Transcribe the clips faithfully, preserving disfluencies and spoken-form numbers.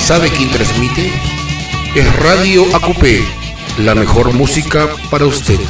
¿Sabe quién transmite? Es Radio A Q P, la mejor música para usted.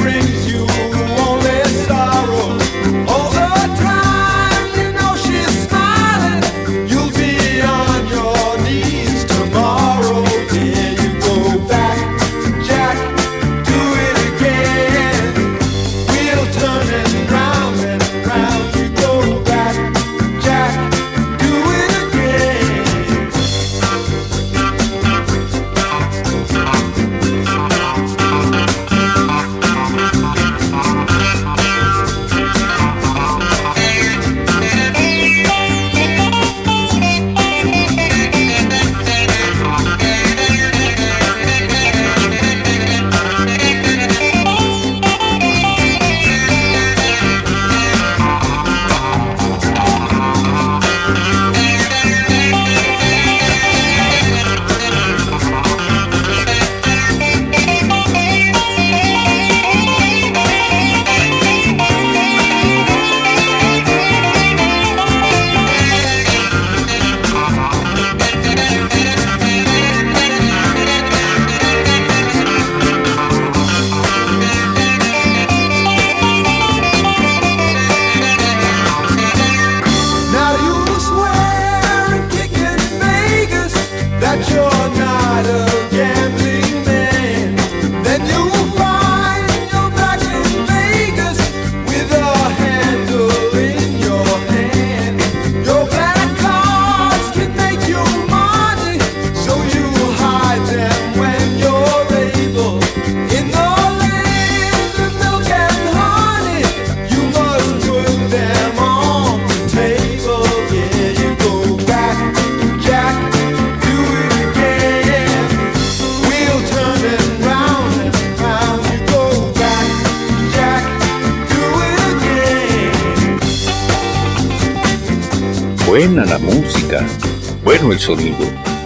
Buena la música, bueno el sonido.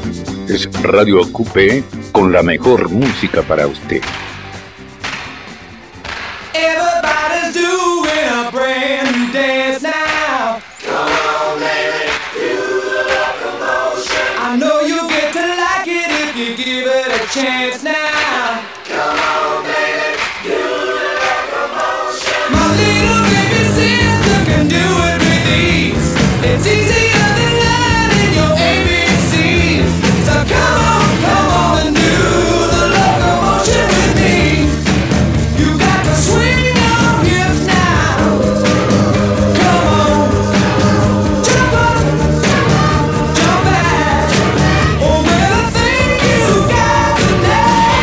Es Radio A Q P con la mejor música para usted. Everybody's doing a brand new dance now. Come on, baby, do the locomotion. I know you'll get to like it if you give it a chance now. Come on, baby, do the locomotion. My little baby sister can do it with ease. It's easier than learning your A B Cs. So come on, come on and do the locomotion with me. You got to swing your hips now. Come on, jump up, jump back. Oh, little thing you got to know.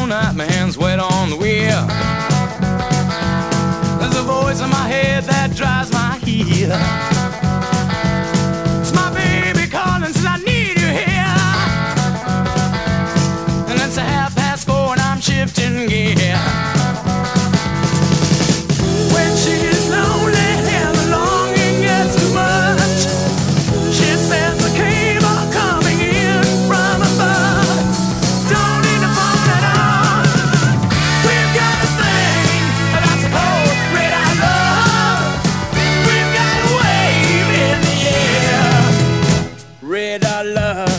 night, my hands wet on the wheel. There's a voice in my head that drives my heel. It's my baby calling, says I need you here. And it's a half past four and I'm shifting gear. When she's lonely and the longing gets too much, she says the cable coming in from above. Don't need to phone at all. We've got a thing that's called red eye love. We've got a wave in the air. Red eye love.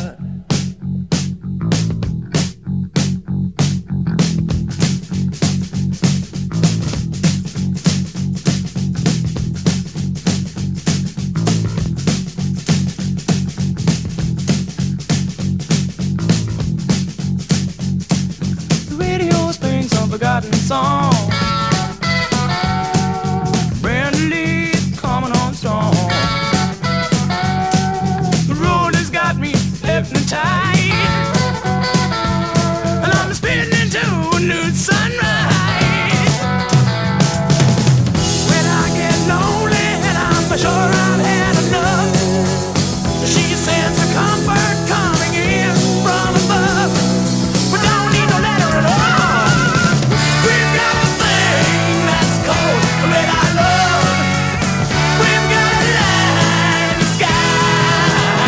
Forgotten song. Brand new leaf coming on strong. The road has got me hypnotized, and I'm spinning into a new sunrise. When I get lonely and I'm for sure I've had enough, she sends a comfort coming in from above. We don't need no letter at all. We've got a thing that's called red eye love. We've got a light in the sky.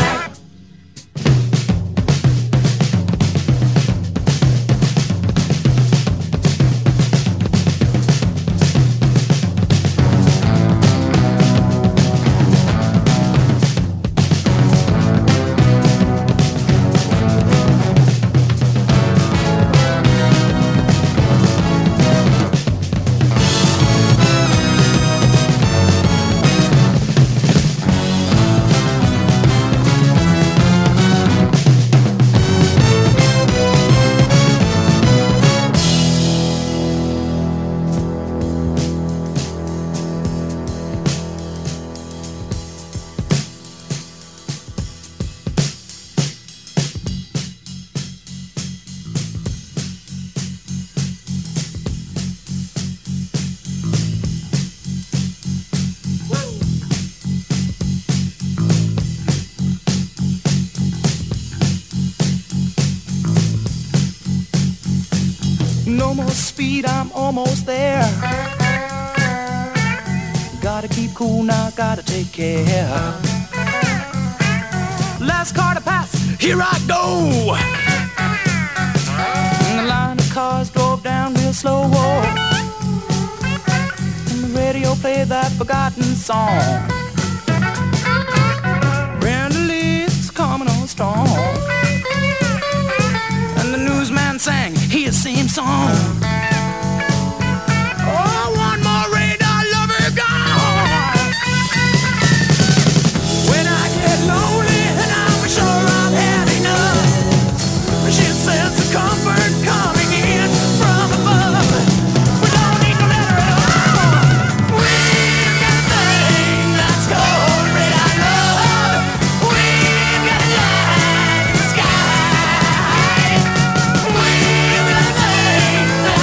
No more speed, I'm almost there. Gotta keep cool now, gotta take care. Last car to pass, here I go. And the line of cars drove down real slow. And the radio played that forgotten song. Brand new leaves coming on strong. And the newsman sang his same song. Oh, one more radar lover gone. When I get lonely and I'm sure I've had enough, she says the comfort coming in from above. We don't need no letter at all. We've got a thing that's called red eye love. We've got a light in the sky. We've got a thing that's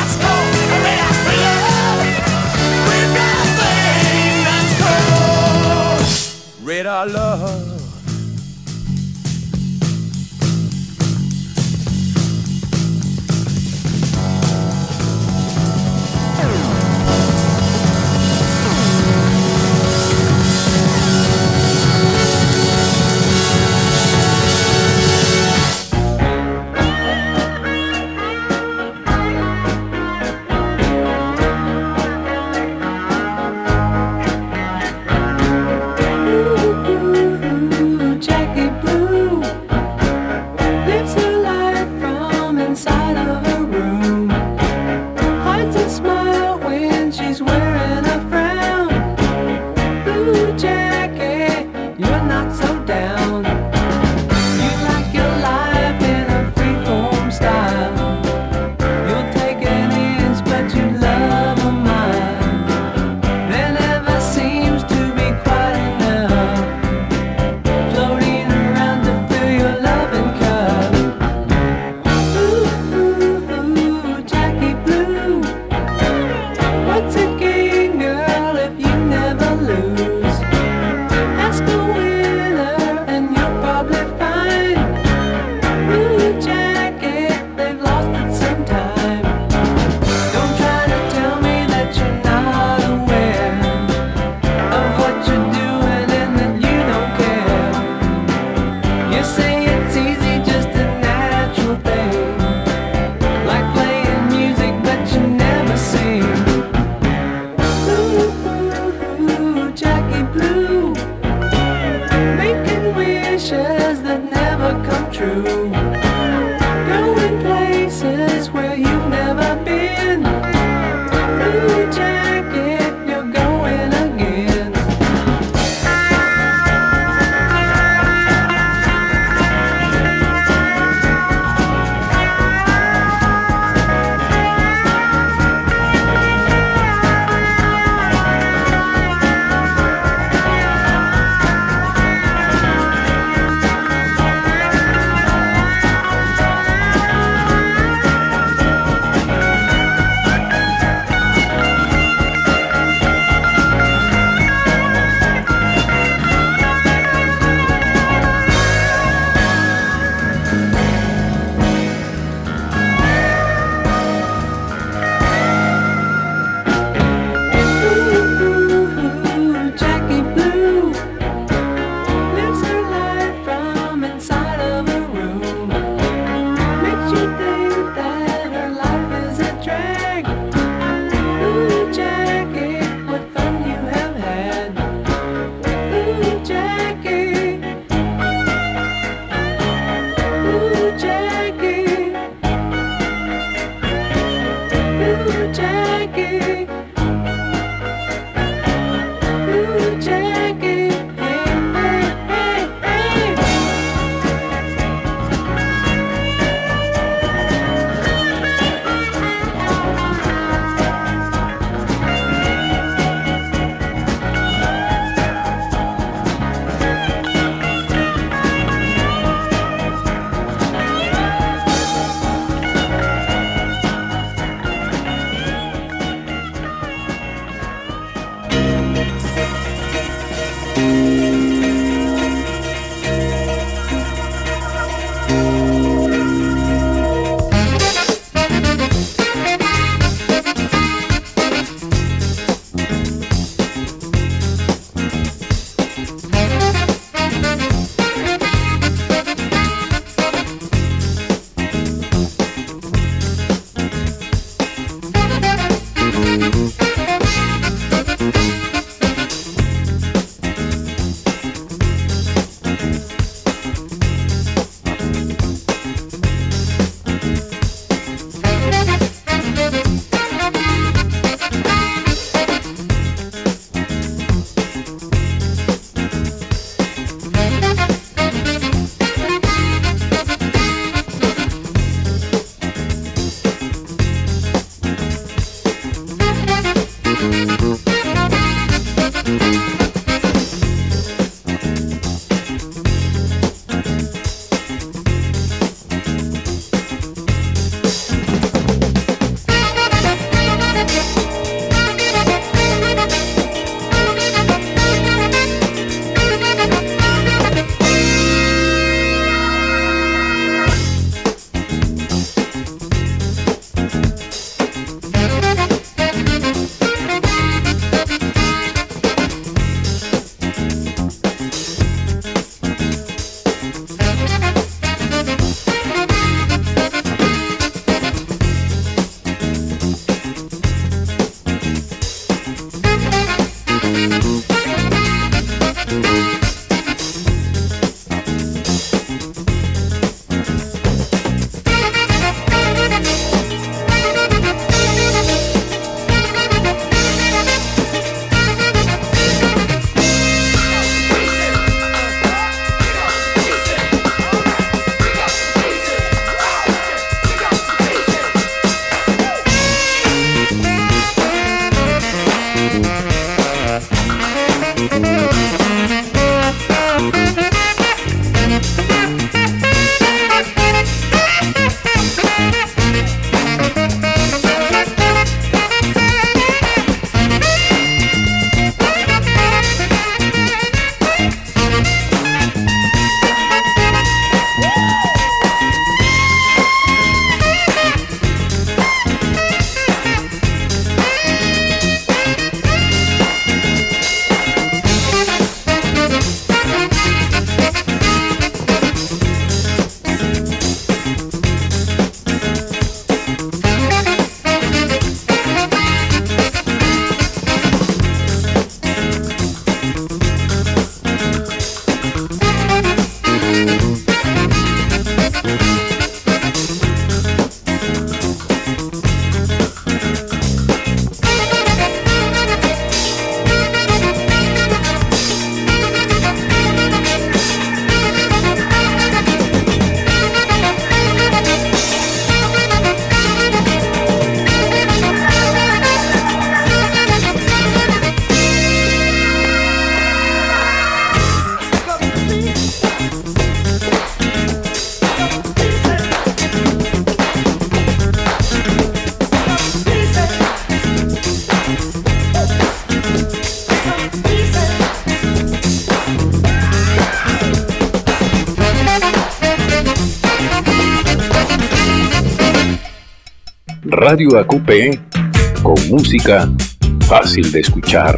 Radio A Q P, con música fácil de escuchar.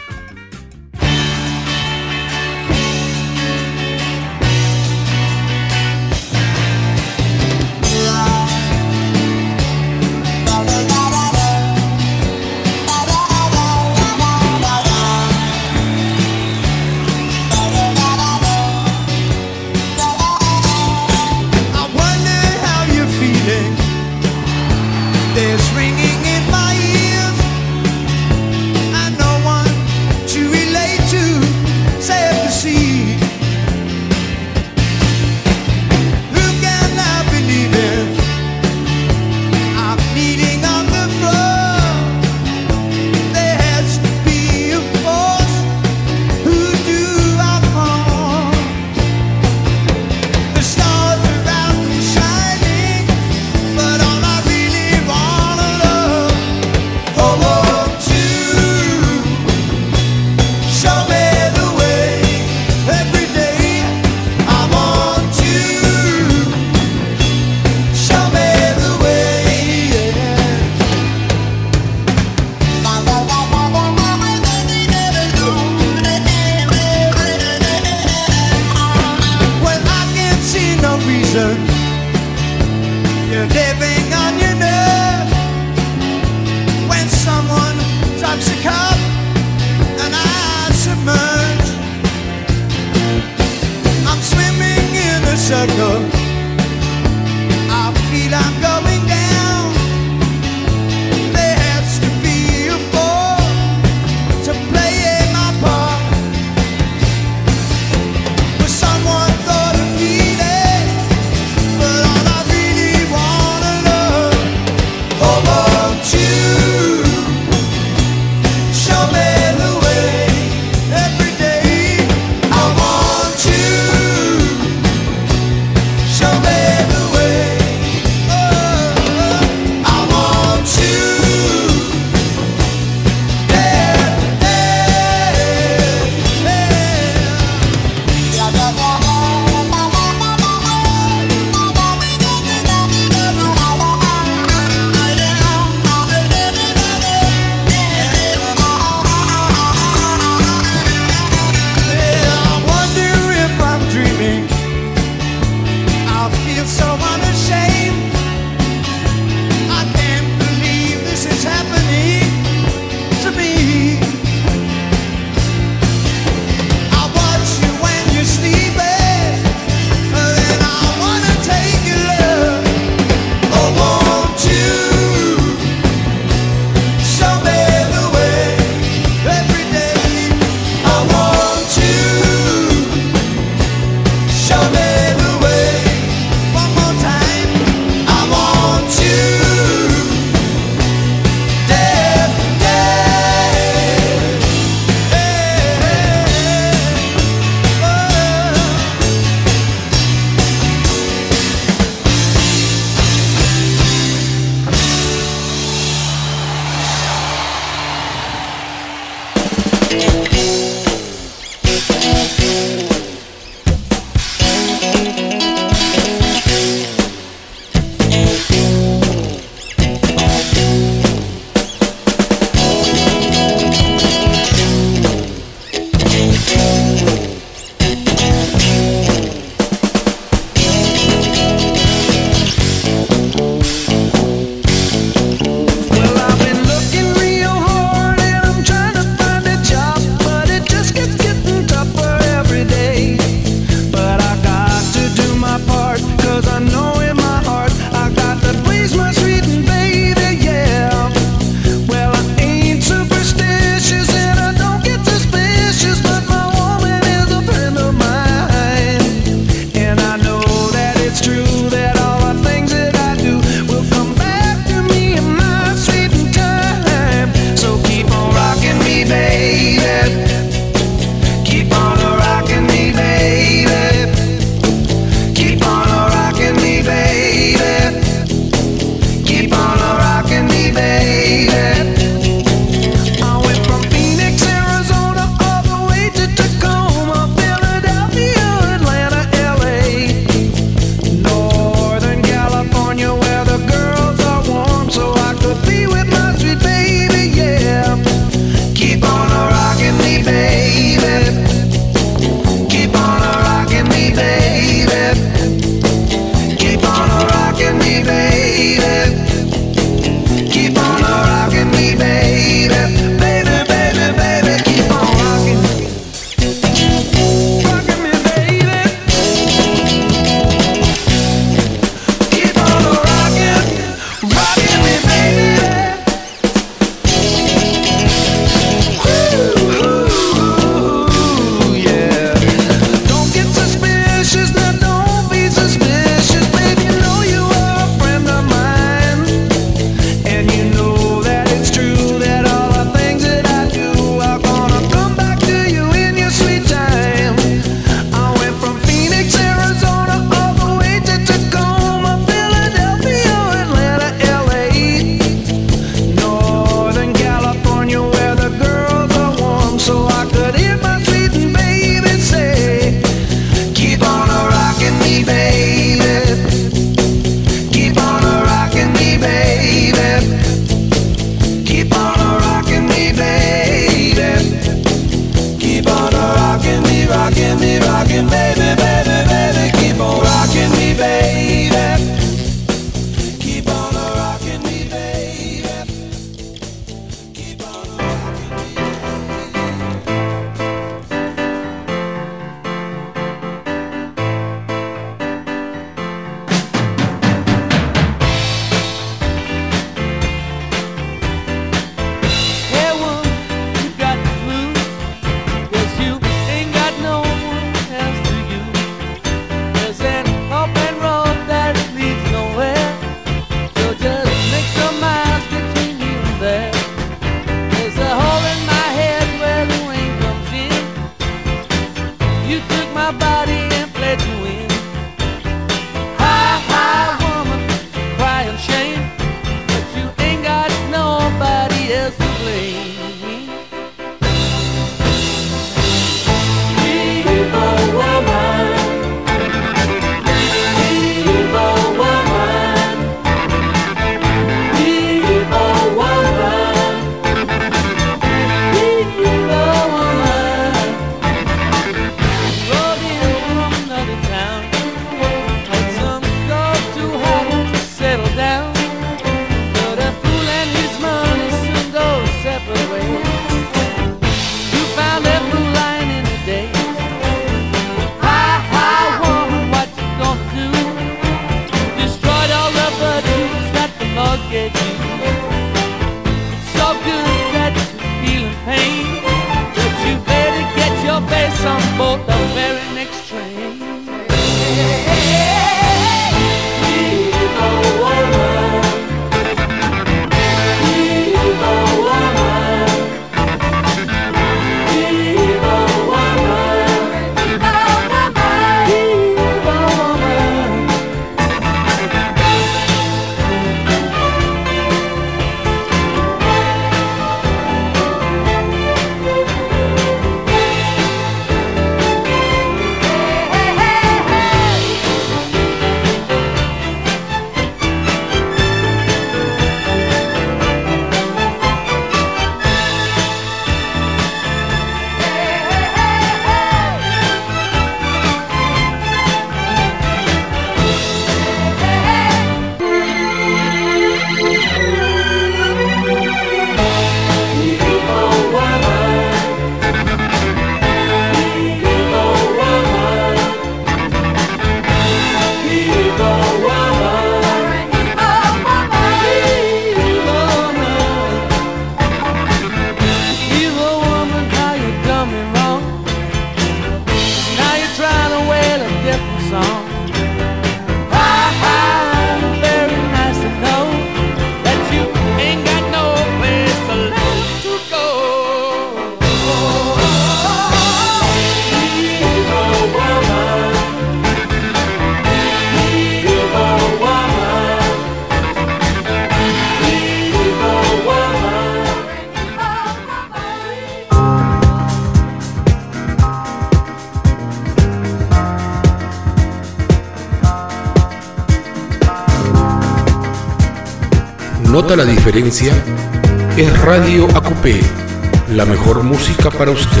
¿Nota la diferencia? Es Radio A Q P, la mejor música para usted.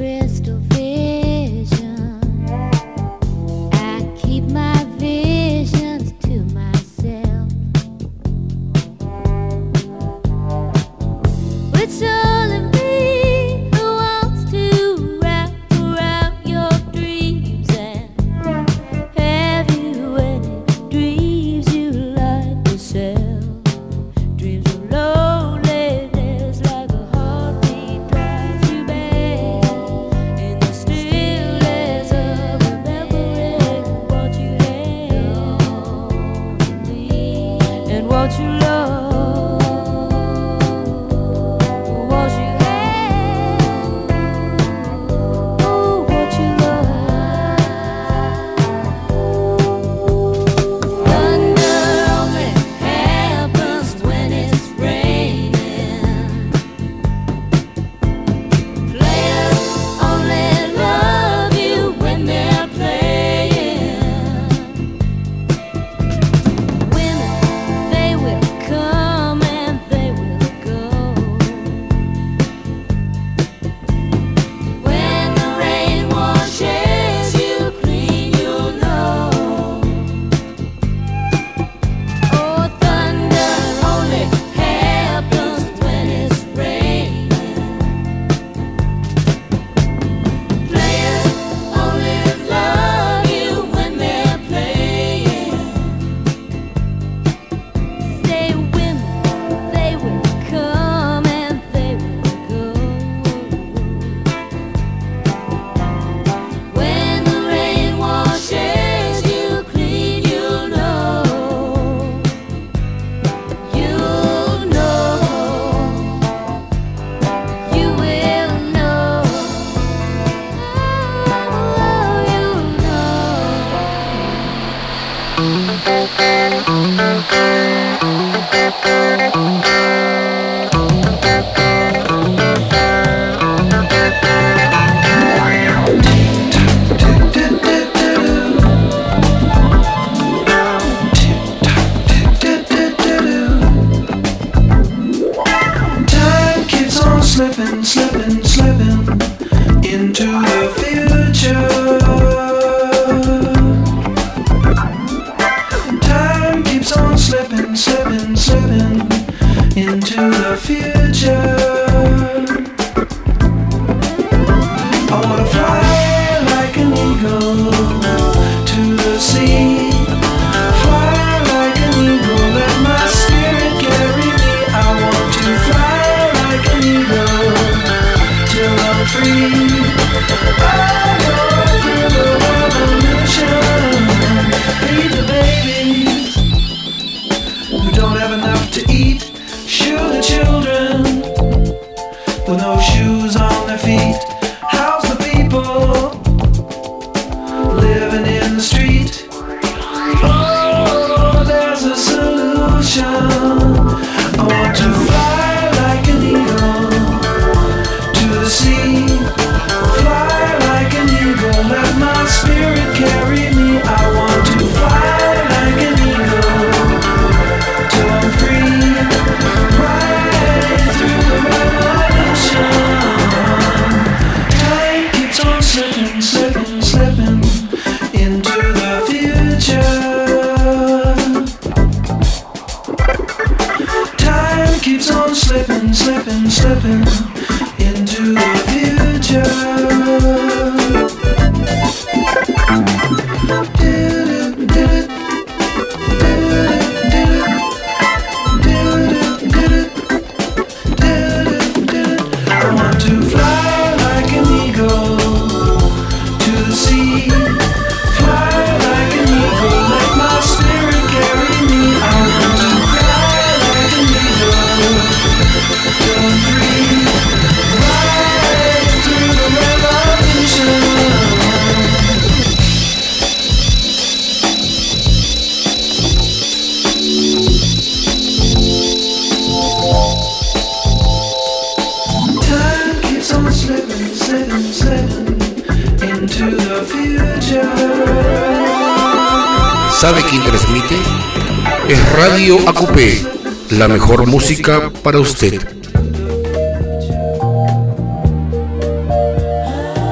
Slipping, slipping, slipping into the future. Time keeps on slipping, slipping, slipping into the future. I wanna fly like an eagle to the sea. Fly like an eagle, let my spirit carry me. I want to fly like an eagle till I'm free. I go through the revolution, feed the babies who don't have enough to eat. Shoe the children with no shoes on their feet. House the people living in the street. Oh, there's a solution. I want to fly like an eagle to the sea. Fly like an eagle, let my spirit carry me. I want to fly like an eagle till I'm free. Right through the revolution. Time keeps on slipping, slipping, slipping into the future. Time keeps on slipping, slipping, slipping into the future. I want to fly like an eagle to the sea. Fly like an eagle, let my spirit carry me. I want to fly like an eagle till I'm free. Right through the revolution. Time keeps on slipping, slipping, slipping into the future. ¿Sabe quién transmite? Es Radio A Q P, la mejor música para usted.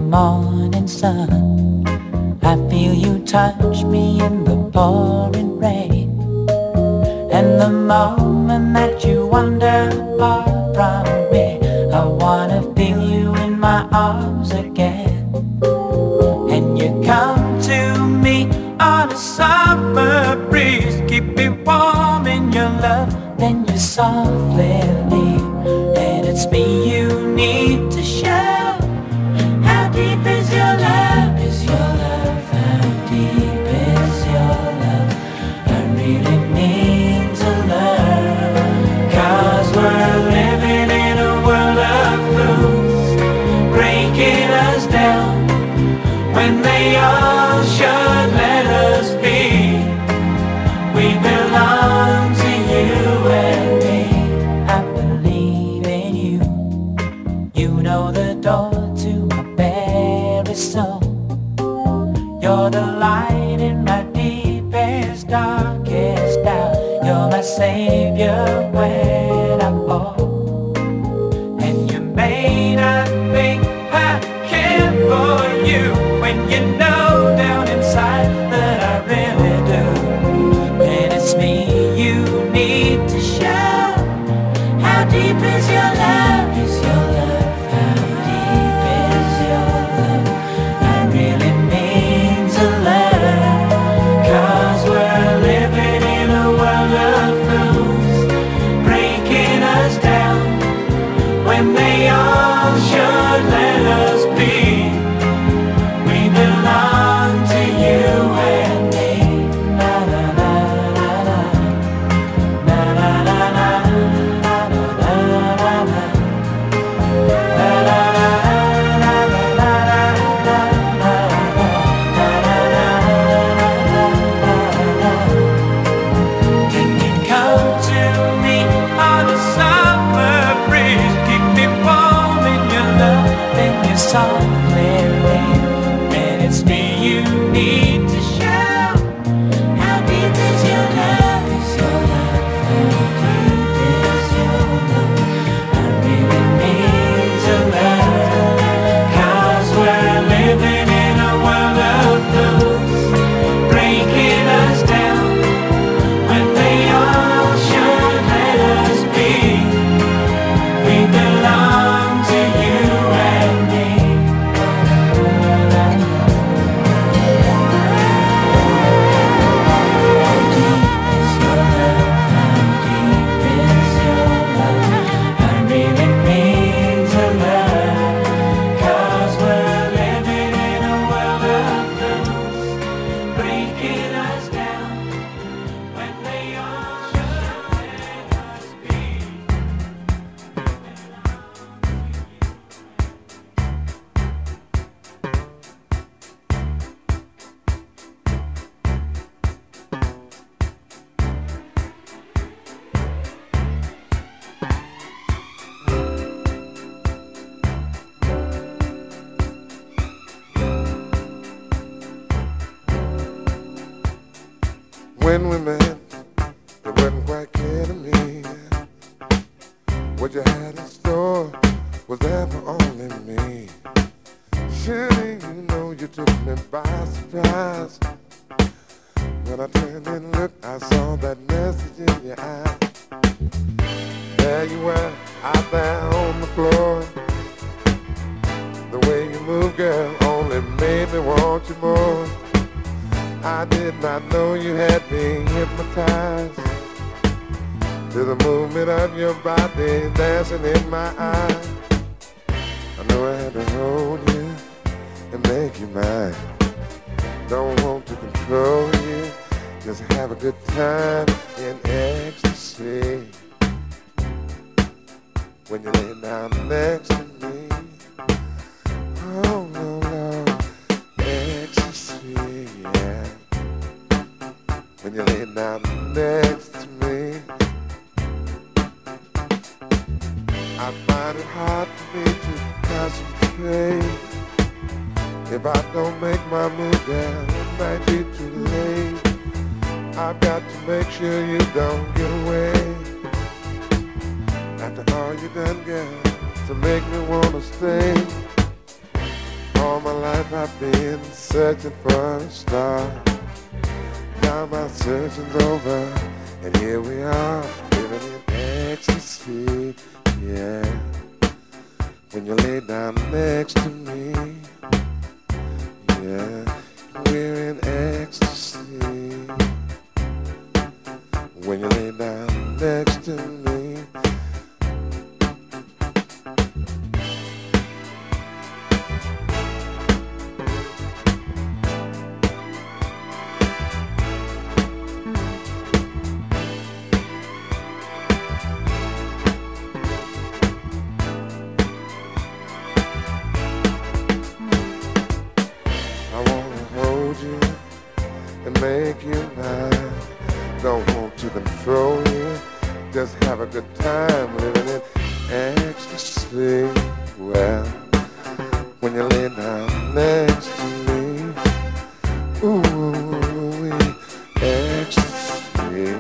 morning sun. I feel you touch me in the pouring rain. And the moment that you wander far from me, I wanna feel you in my arms again. And you come to me on a summer breeze, keep me warm in your love, then you softly leave. And it's me you need to show. How deep is your love, is your love, how deep is your love? I really need to learn. Cause we're living in a world of fools, breaking us down when they all should let us be. We belong to you and me. I believe in you. You know the door to my very soul. You're the light in my deepest, darkest doubt. You're my savior when I fall. And you may not think I care for you, when you know down inside that I really do. And it's me you need to show. How deep is your love, is your love, how deep is your love? I really need to learn. Cause we're living in a world of fools, breaking us down when they all should let us be. We belong to you and me. Na na na na na. Na na na na. Na na na na na. Na na na na na na na. Can you come to me on a summer breeze, keep me warm in your love, then you softly leave. And it's me you need to show. How deep is your love, is your love, how deep is your love? I really need to learn. Cause we're living in a world of fools, breaking us down when they all should let us be. We belong to you and me. How deep is your love, how deep is your love? I really need to learn. Cause we're living in a world of fools, breaking us down when they all should let us be. When we met, it wasn't quite clear to me what you had in store was there for only me. Surely you know you took me by surprise. When I turned and looked, I saw that message in your eye. There you were, out there on the floor. The way you move, girl, only made me want you more. I did not know you had me hypnotized to the movement of your body dancing in my eyes. I know I had to hold you and make you mine. Don't want to control you, just have a good time in ecstasy. When you lay down next to me, oh no, no, ecstasy, yeah. When you lay down next to me, I find it hard for me to concentrate. If I don't make my move down, it might be too late. I've got to make sure you don't get away. After all you done, girl, to make me wanna stay. All life I've been searching for a star. Now my searching's over, and here we are, living in ecstasy, yeah. When you lay down next to me, yeah, we're in ecstasy. When you lay down next to me. Make you mine. Don't want to control you. Just have a good time living in ecstasy. Well, when you lay down next to me, ooh, ecstasy.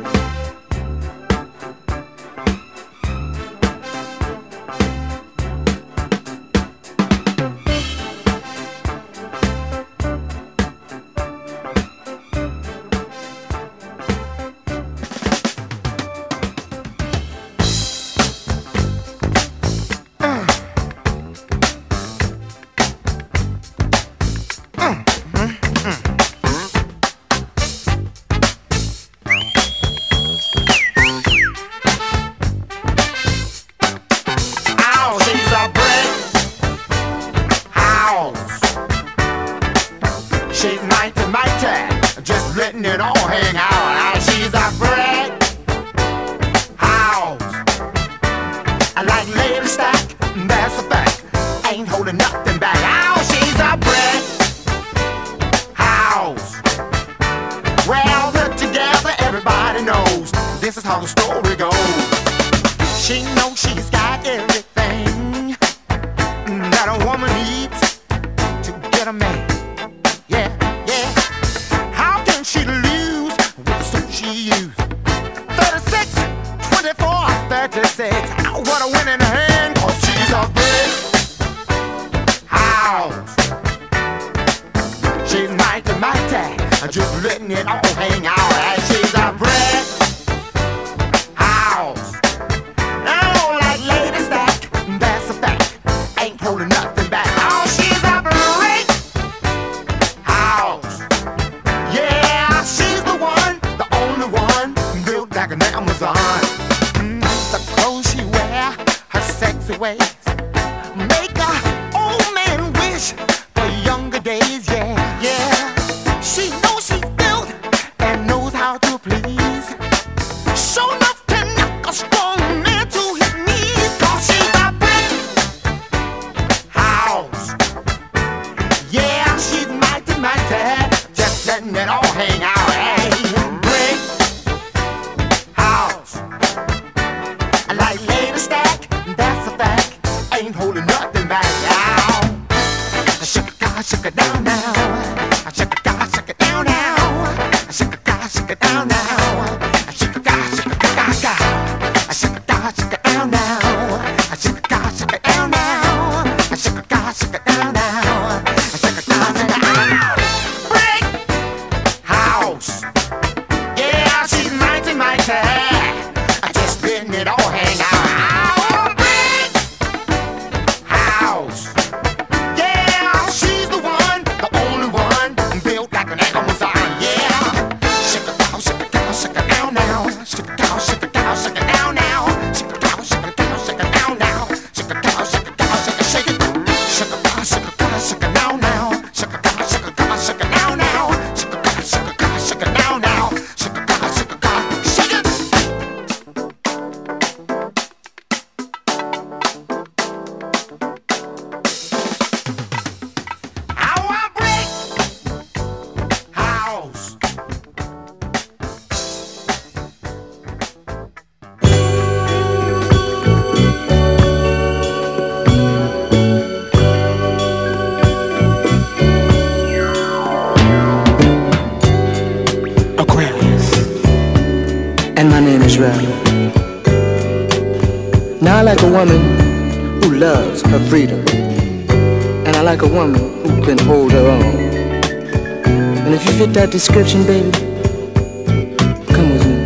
Now, like a woman who loves her freedom, and I like a woman who can hold her own. And if you fit that description, baby, come with me.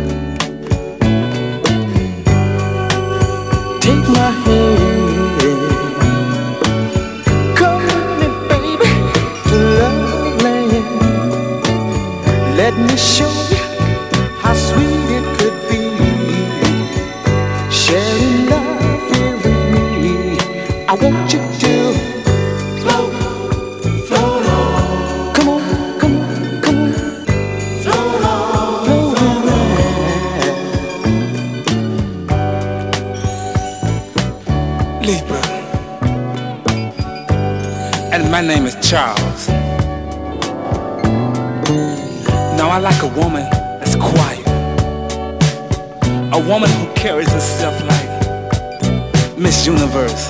Take my hand, come with me, baby, to love land. Let me show you how sweet it could be, sharing love here with me. I want you to float, float on. Come on, come on, come on. Float on, float on. Libra. And my name is Charles. Now I like a woman that's quiet, a woman who carries herself like Miss Universe.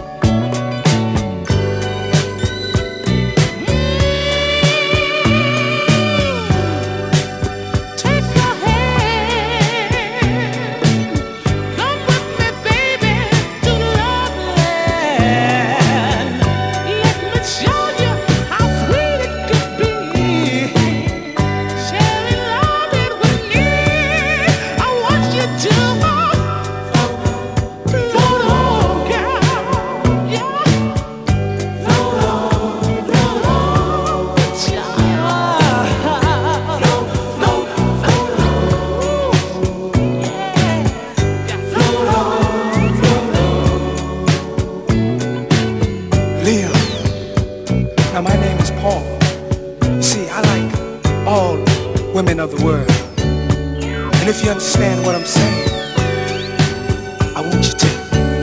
Of the world. And if you understand what I'm saying, I want you to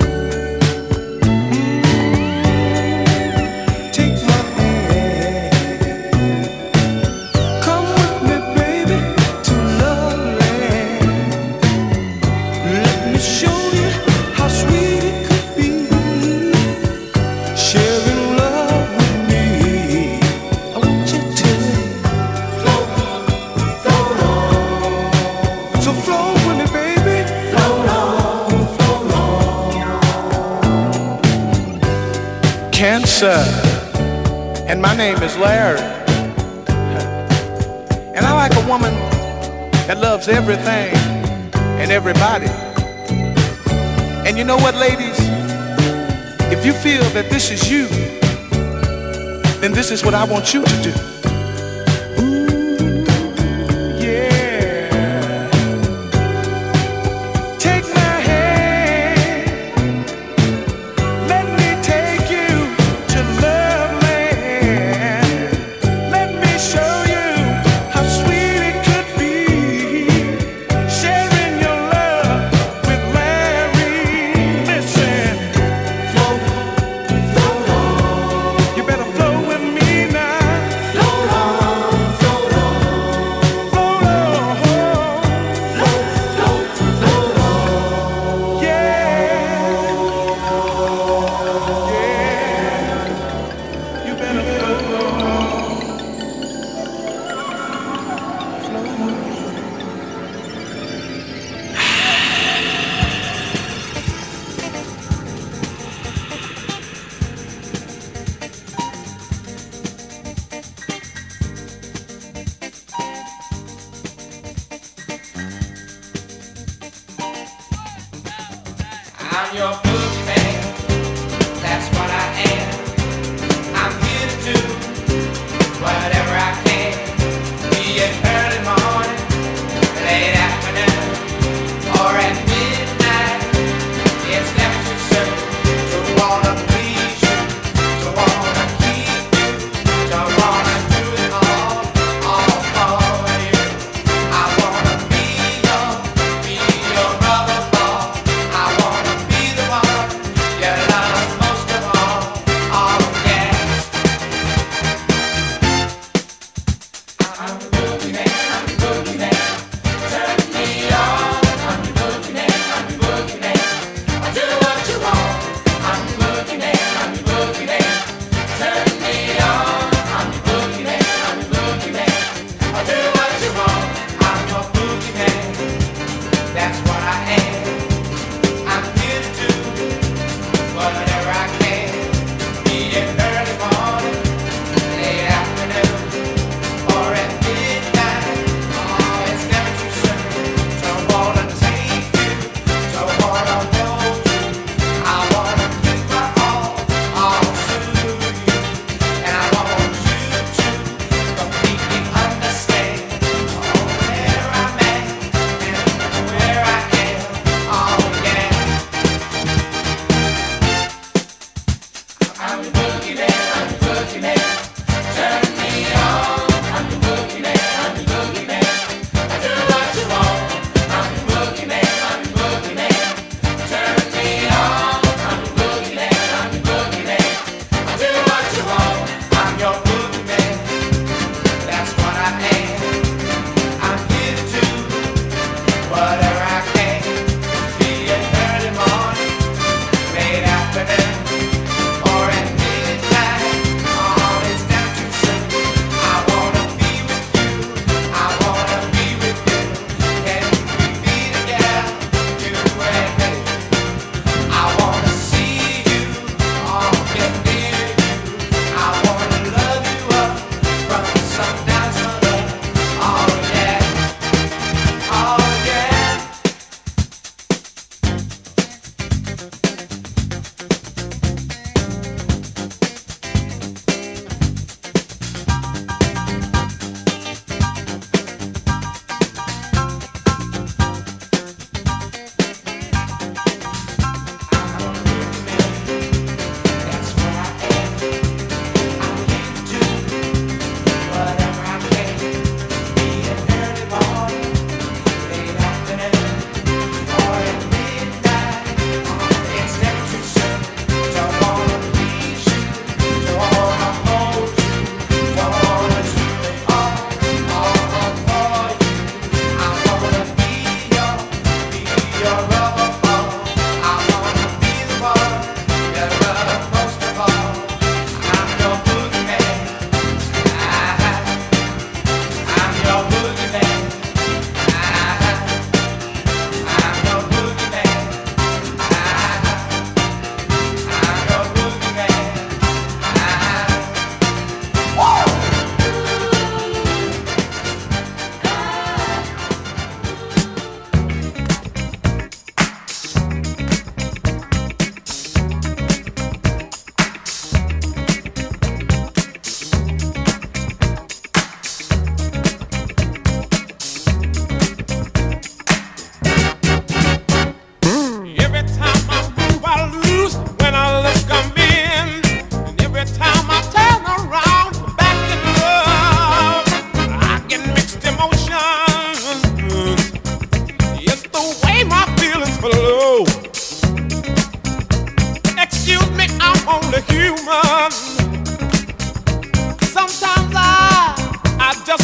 take my hand. Come with me, baby, to love land. Let me show you how sweet it could be, sharing love with me. I want you to Cancer, and my name is Larry. And I like a woman that loves everything and everybody. And you know what, ladies? If you feel that this is you, then this is what I want you to do. I'm your boogeyman, that's what I am. I'm here to do whatever I can. Be it early morning, late afternoon, or at midnight. It's never too soon to wanna please you, to wanna keep you, to wanna do it all, all for you. I wanna be your, be your rubber ball. I wanna be the one you love most of all. Oh yeah.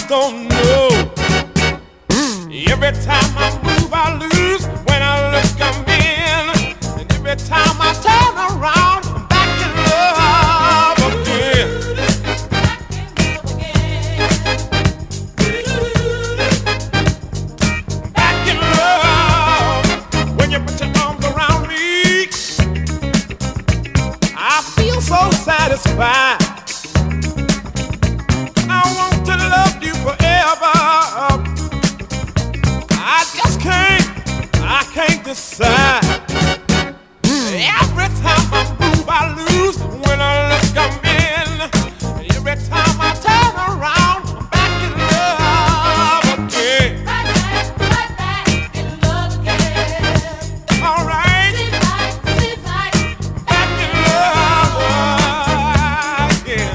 don't know. Every time I move, I lose. When I look, I'm in. And every time I turn around, I'm back in love again. Back in love. When you put your arms around me, I feel so satisfied. I want to love you forever. I just can't, I can't decide. Every time I move, I lose. When I look, I'm in. Every time I turn around, I'm back in love again. Right back, right back in love again. All right. Seems like, seems like back in love again.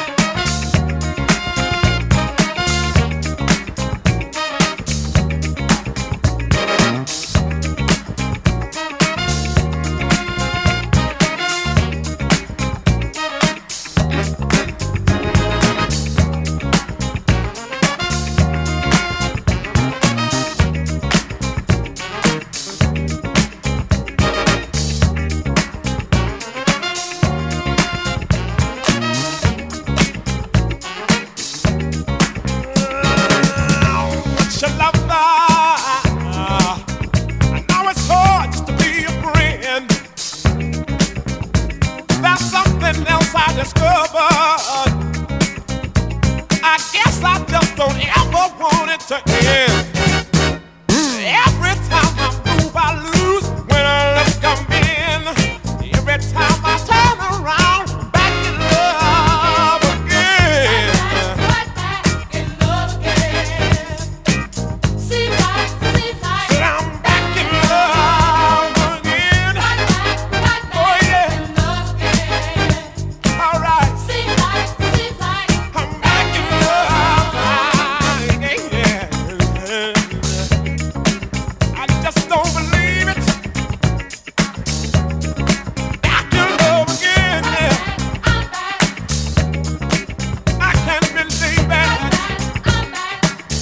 Your lover. I know it's hard just to be a friend. That's something else I discovered. I guess I just don't ever want it to end. Every time I move, I lose. When I look, I'm in. Every time I turn around, I'm back in love again. Right back in love again. Seems like, seems like that I'm back in love again. Right back, right back oh, yeah. in love again. All right. Seems like, seems like I'm back in love again. I just don't believe it. Back in love again. I'm back. I can't believe it. I'm back.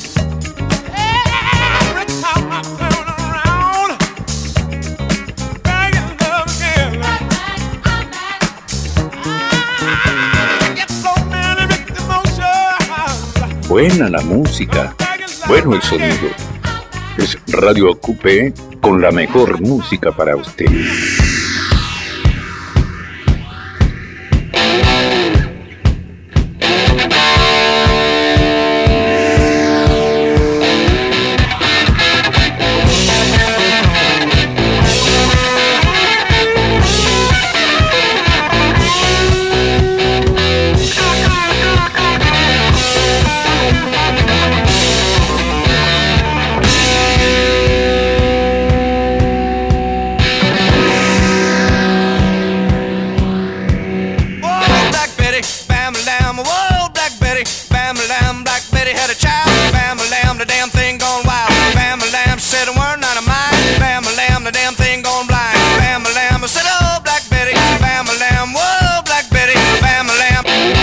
Every time I turn around, back in love again. I'm back. I get so many mixed emotions. Buena la música, bueno el sonido. Es Radio A Q P con la mejor música para usted. Whoa, Black Betty, bam lamb, whoa, Black Betty, bam lamb, Black Betty had a child, bam lamb, the damn thing gone wild, bam lamb, she said a word not of mine, bam lamb, the damn thing gone blind, bam lamb, I said, oh, Black Betty, bam lamb, whoa, Black Betty, bam lamb.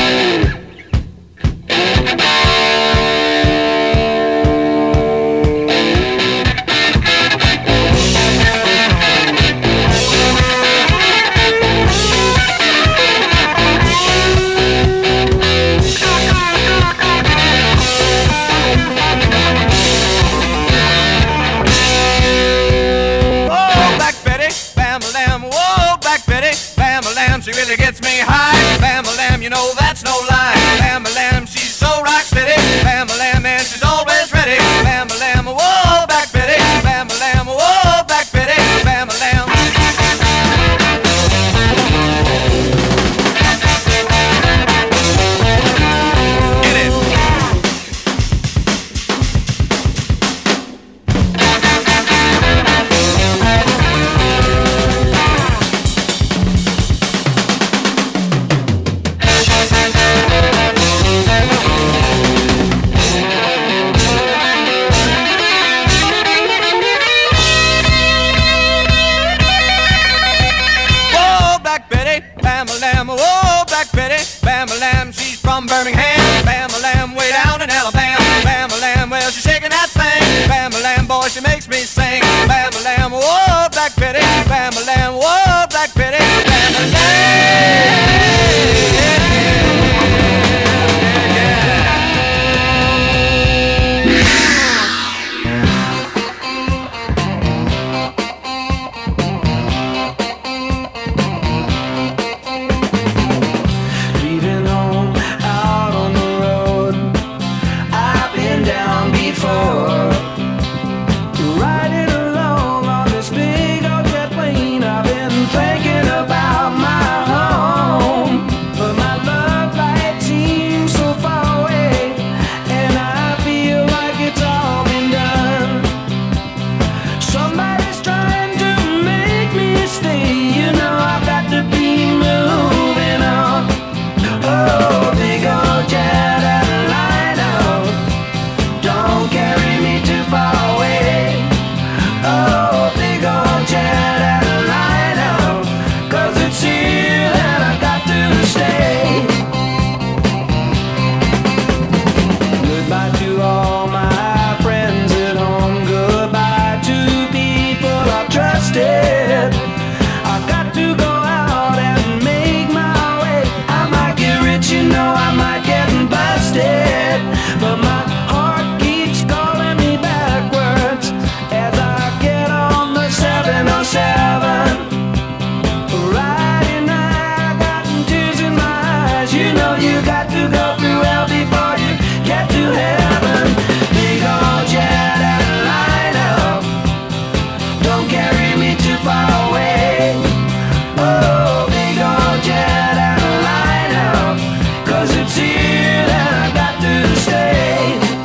Whoa, Black Betty, bam lamb, whoa, Black Betty, bam lamb, she really gets me high, bam lamb, you know that's no lie, bam lamb, she's so rock steady, bam lamb, and she's always ready, bam lamb, whoa, Black Betty, bam lamb, whoa, Black Betty, bam lamb. Get it. Bam-a-lam, whoa, Black Betty, Bam-a-lam, she's from Birmingham, Bam-a-lam, way down in Alabama, here and I got to stay.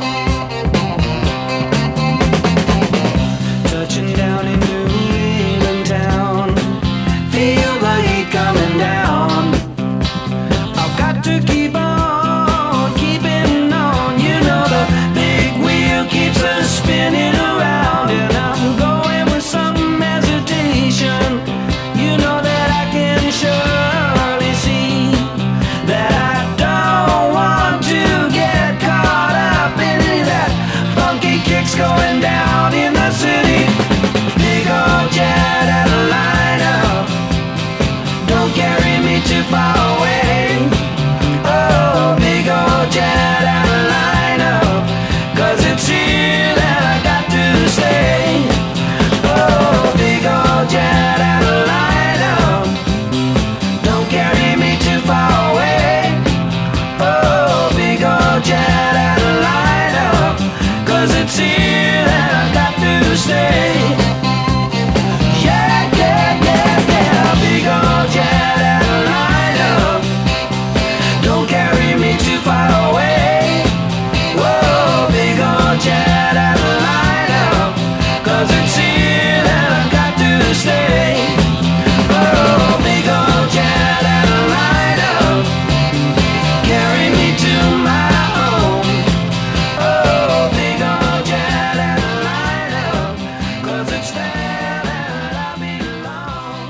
Touching down in New England town, feel the heat coming down. I've got to keep on, keeping on. You know the big wheel keeps us spinning around, and I'm going with some hesitation. You know that I can surely see that I don't want to get caught up in any of that funky kicks going down in the city. Big old jet out of lineup, don't carry me too far away. Oh, big old jet out of lineup, 'cause it's here that I got to stay. Oh, big old jet out of lineup, don't carry me too far away. Oh, big old jet out of lineup, 'cause it's here that I got to stay. Yeah, yeah, yeah, yeah, big old jet out of lineup, don't carry me too far away. Whoa, big old jet out of lineup, 'cause it's here that I got to stay. Oh, big old jet out of lineup, carry me to my home. Oh, big old jet out of lineup, 'cause it's there that I belong.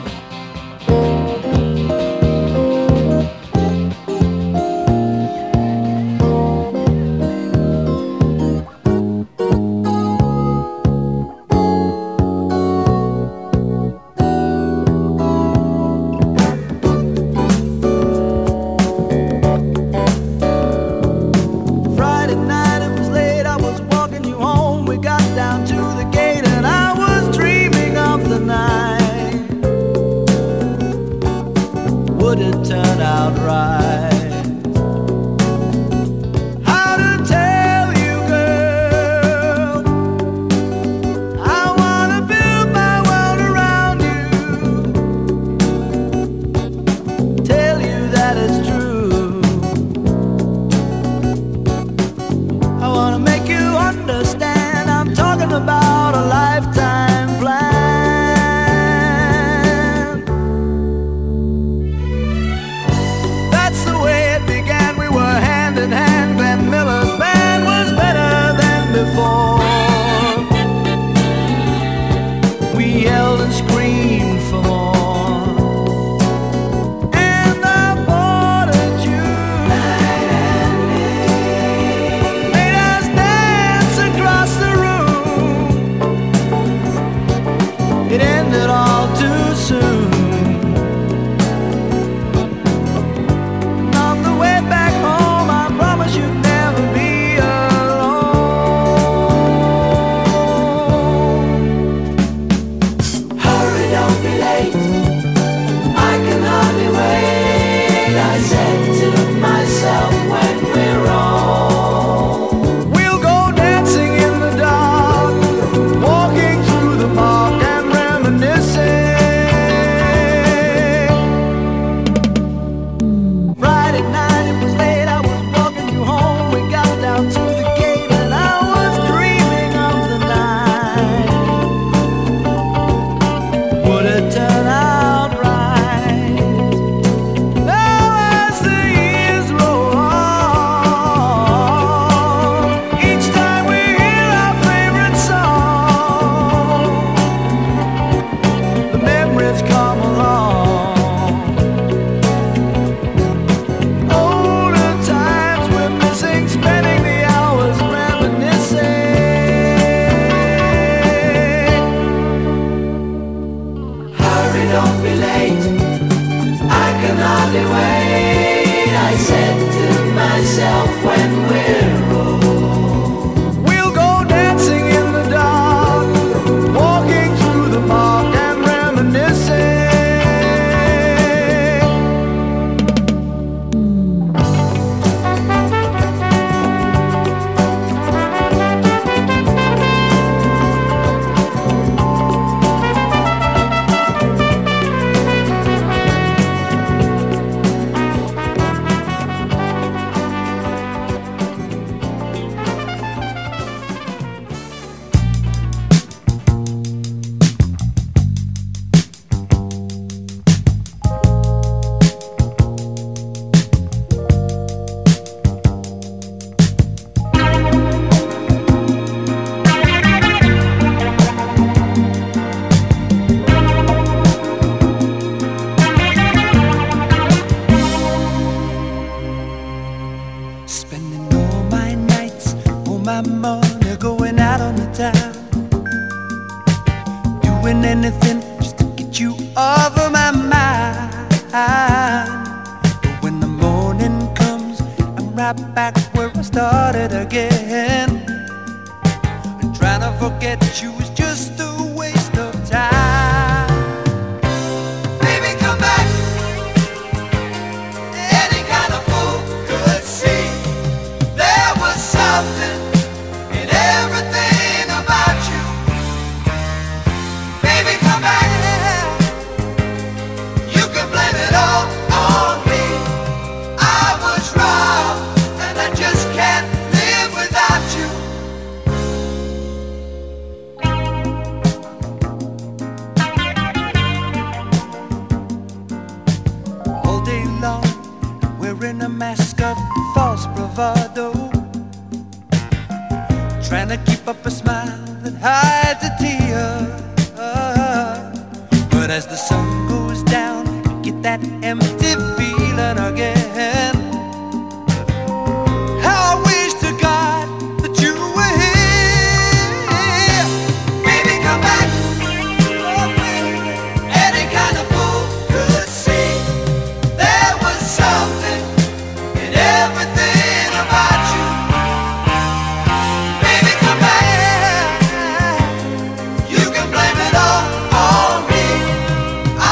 Friday night, it was late, I was walking you home. We got down to the gate and I was dreaming of the night. Would it turn out right? How to tell you, girl, I wanna build my world around you. Tell you that it's true. I wanna make you understand, I'm talking about a lifetime plan. That's the way it began, we were hand in hand. Glenn Miller's band was better than before. We yelled and screamed for more, and I boarded you. Made us dance across the room. It ended all too soon. And on the way back home, I promise you'd never be alone. Hurry, don't be late, I can hardly wait. I said to myself when we're home, we'll go dancing in the dark, walking through the park and reminiscing. Friday night, it was late, I was walking you home. We got down to the gate and I was dreaming of the night. Would it turn out right? Now as the years roll on, each time we hear our favorite song, the memories come along. Older times we're missing, spending the hours reminiscing. Hurry, don't be late, I can hardly wait. I said to myself when we're old, we'll go dancing in the dark, walking through the park and reminiscing. Spending all my nights, all my money going out on the town, doing anything just to get you off of my mind. But when the morning comes, I'm right back where I started again. And trying to forget you is just a waste of time. Baby, come back. Any kind of fool could see there was something in everything about you. Baby, come back. You can blame it all on me. I was wrong, and I just can't live without you. All day long, wearing a mask of false bravado, trying to keep up a smile that hides a tear. But as the sun goes down, I get that empty feeling again. How I wish to God that you were here. Baby, come back. Oh, baby. Any kind of fool could see there was something in everything about you. Baby, come back. You can blame it all on me. I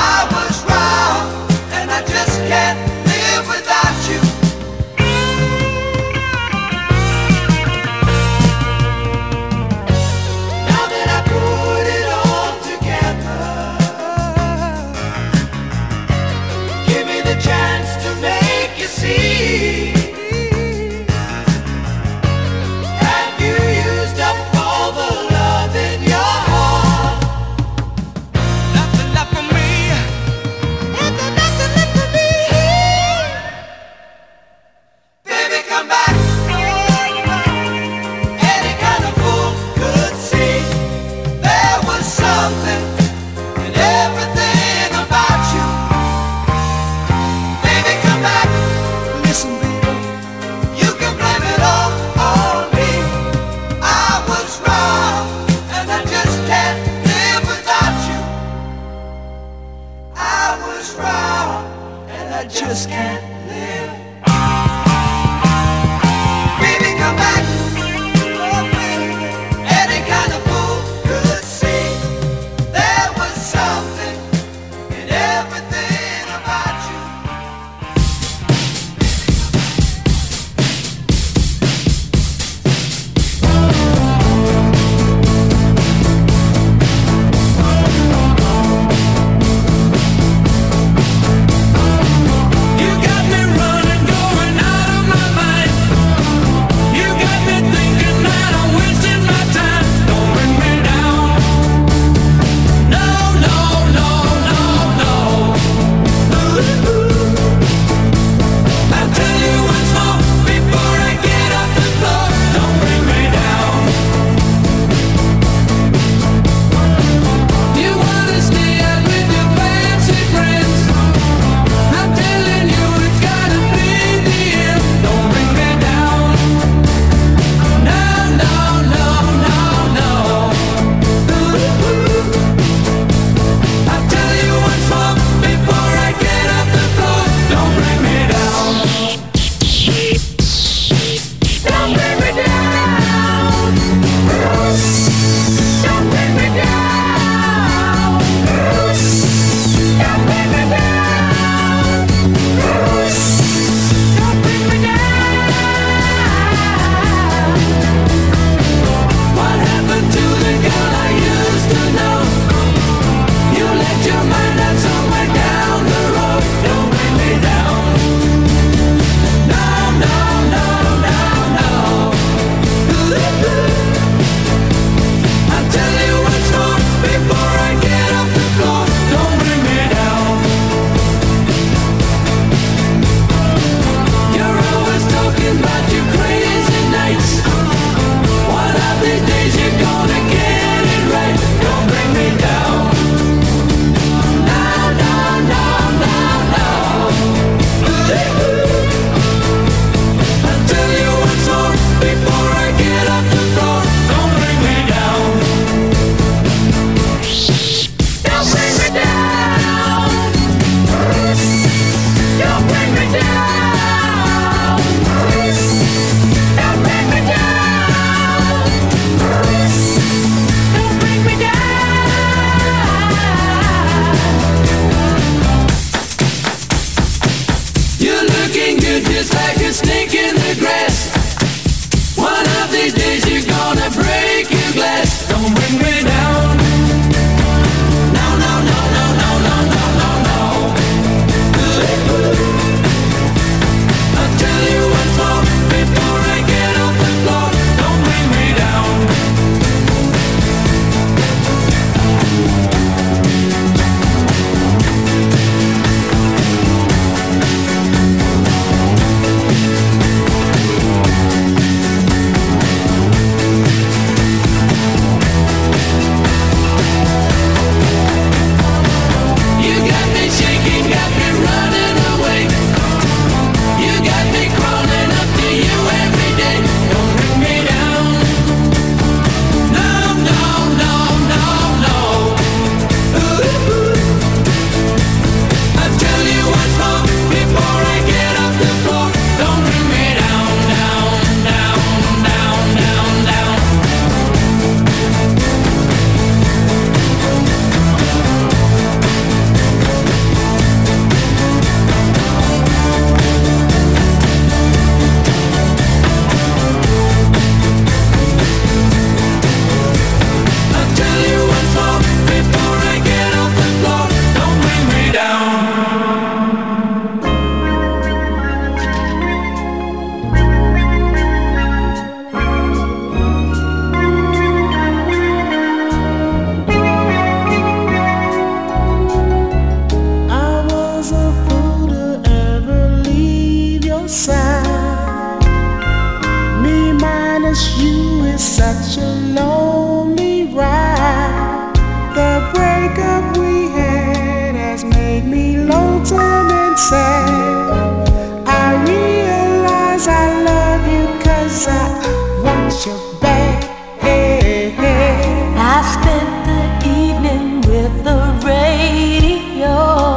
miss you is such a lonely ride. The breakup we had has made me lonesome and sad. I realize I love you 'cause I want you back. Hey, hey. I spent the evening with the radio.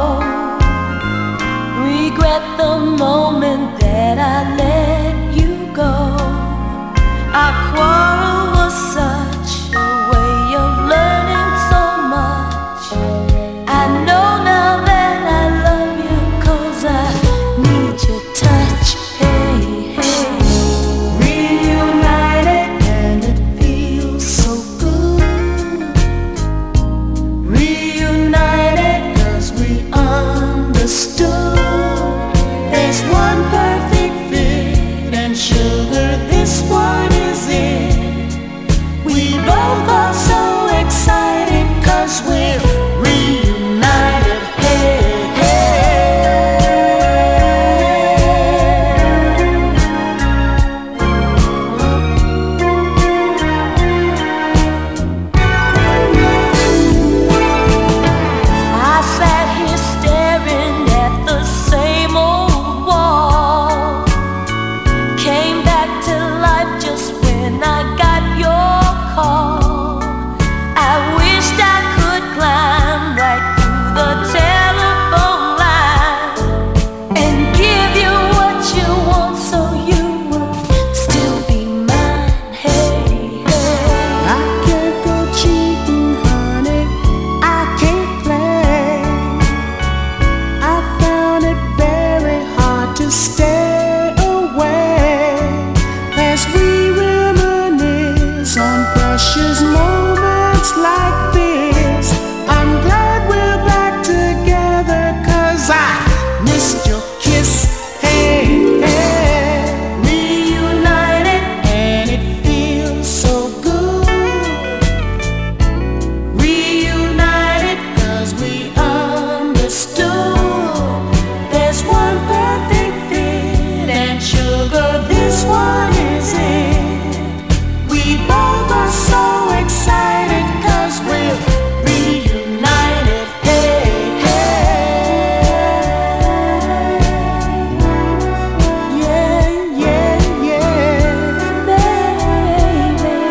Regret the moment that I let you go. Our quarrel was such a way of learning so much. I know now that I love you 'cause I need your touch. Hey, hey. Reunited and it feels so good. Reunited 'cause we understood. There's one perfect fit and sugar, this one is it. We both are so excited 'cause we're reunited. Hey, I sat here staring at the same old wall. Came back to life just when I got your call. I wished I could climb right through the telephone line and give you what you want so you would still be mine. Hey, hey. I can't go cheating, honey. I can't play. I found it very hard to stay away as we reminisce on precious moments like this. I'm glad we're back together 'cause I missed your kiss. Hey, hey. Reunited And it feels so good. Reunited 'cause we understood. There's one perfect fit and sugar, this one is it. We both are so excited 'cause we're reunited. Hey, hey. Yeah, yeah, yeah. Baby.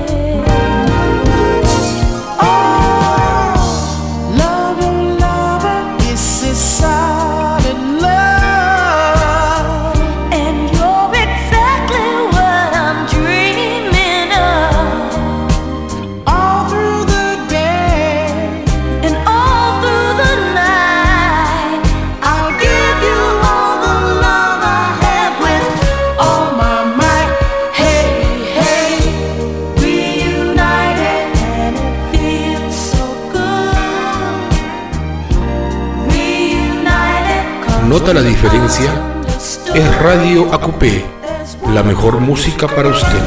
Oh, lover, lover, this is solid love. And you're exactly what I'm dreaming of. All through the day, And all through the night, I'll give you all the love I have with all my might. hey, hey, reunited and it feels so good. Reunited 'cause ¿Nota la we diferencia? understood. Es Radio A Q P, la mejor música para usted.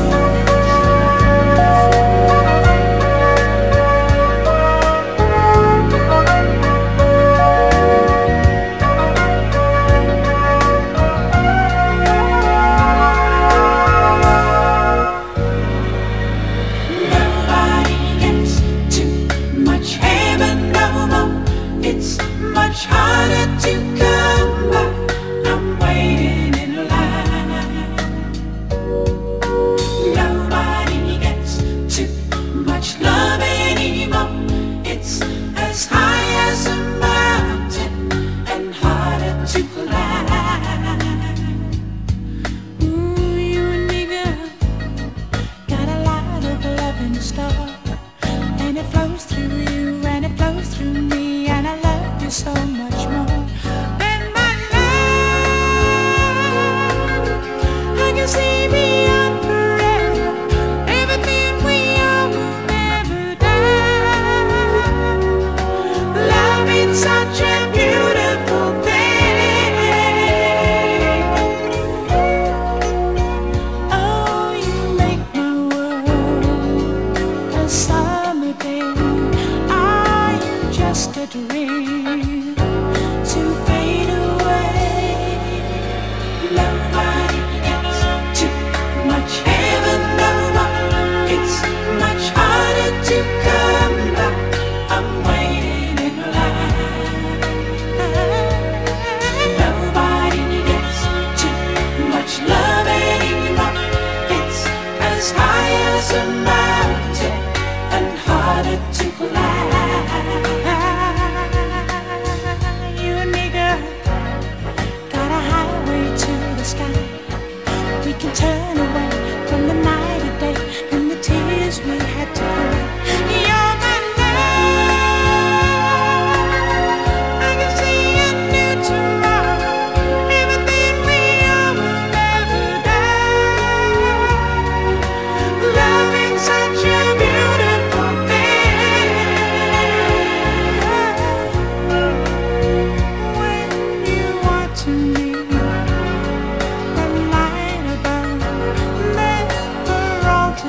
Nobody gets too much heaven no more. It's much harder to come by. I'm waiting in line.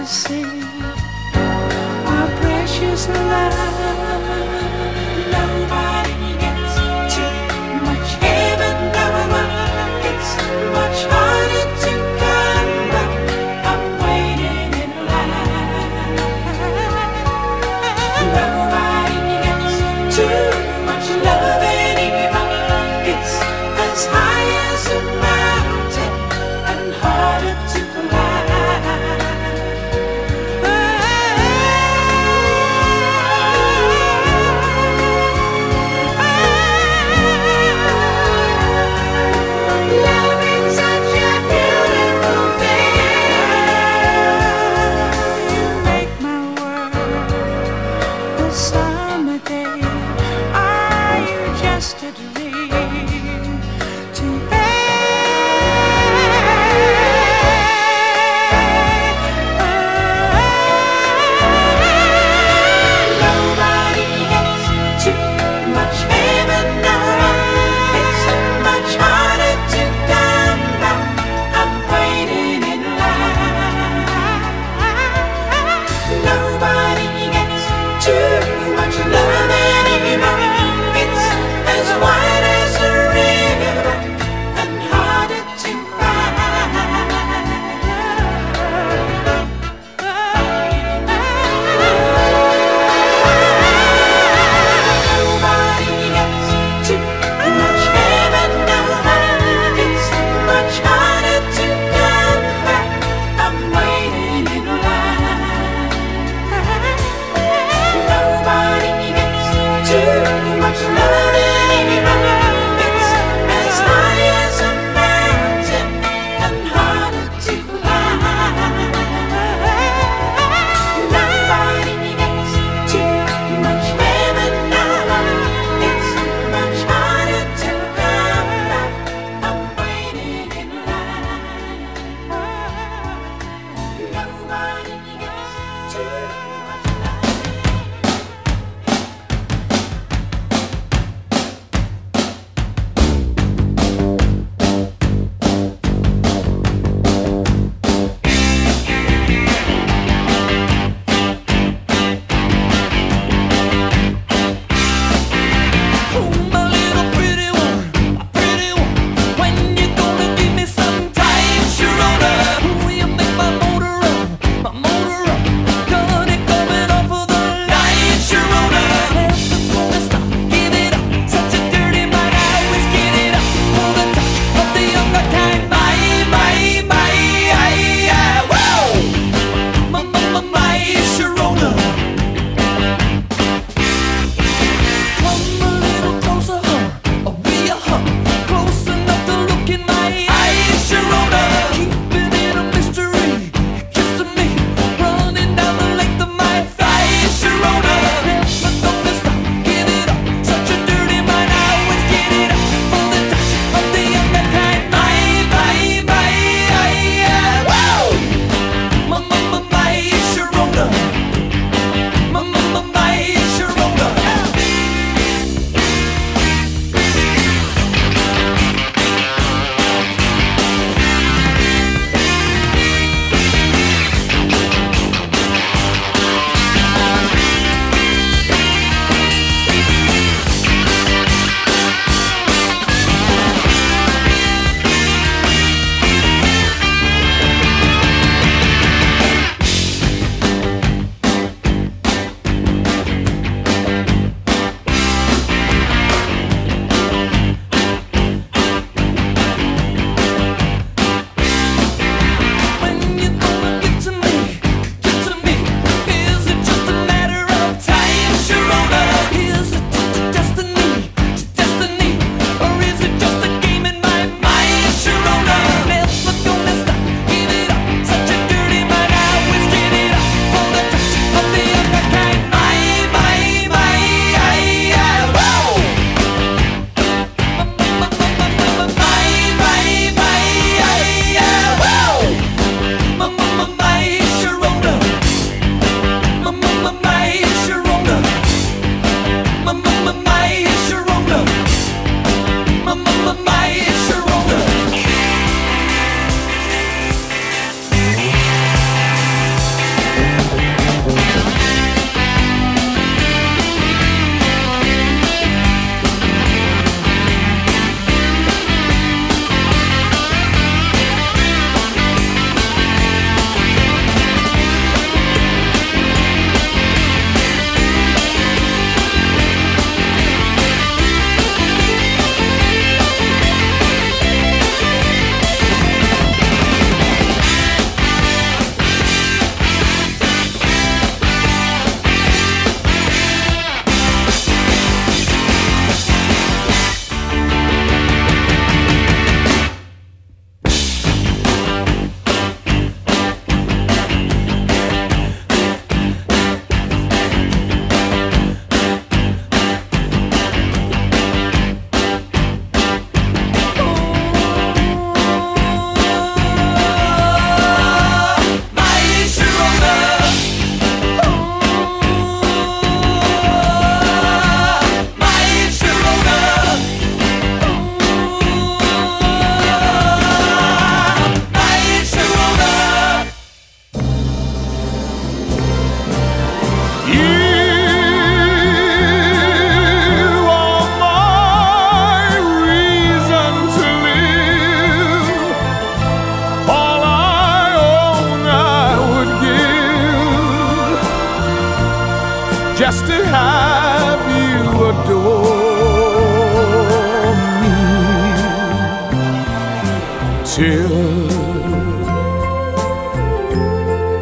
see our precious love. Nobody gets too much heaven, no one. It's much harder to come, but I'm waiting in line. Nobody gets too much love anymore. It's as high as a mountain and harder to climb.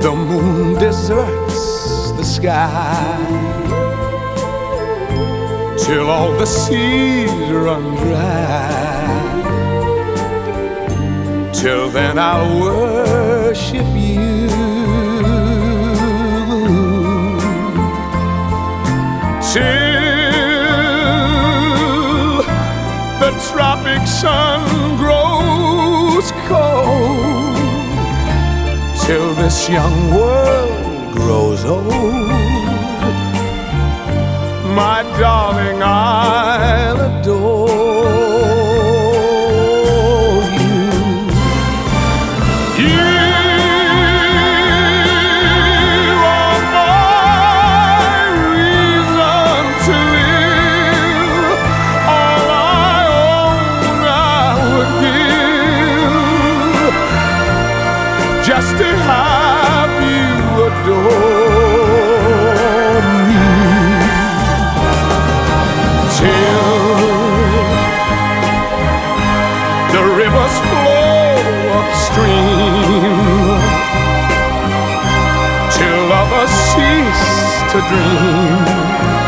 the moon deserts the sky, till all the seas run dry. Till then I'll worship you. Till the tropic sun grows cold, till this young world grows old, my darling, I'll adore you. You are my reason to live. All I own I would give, just to have you adore me. Till the rivers flow upstream, till lovers cease to dream,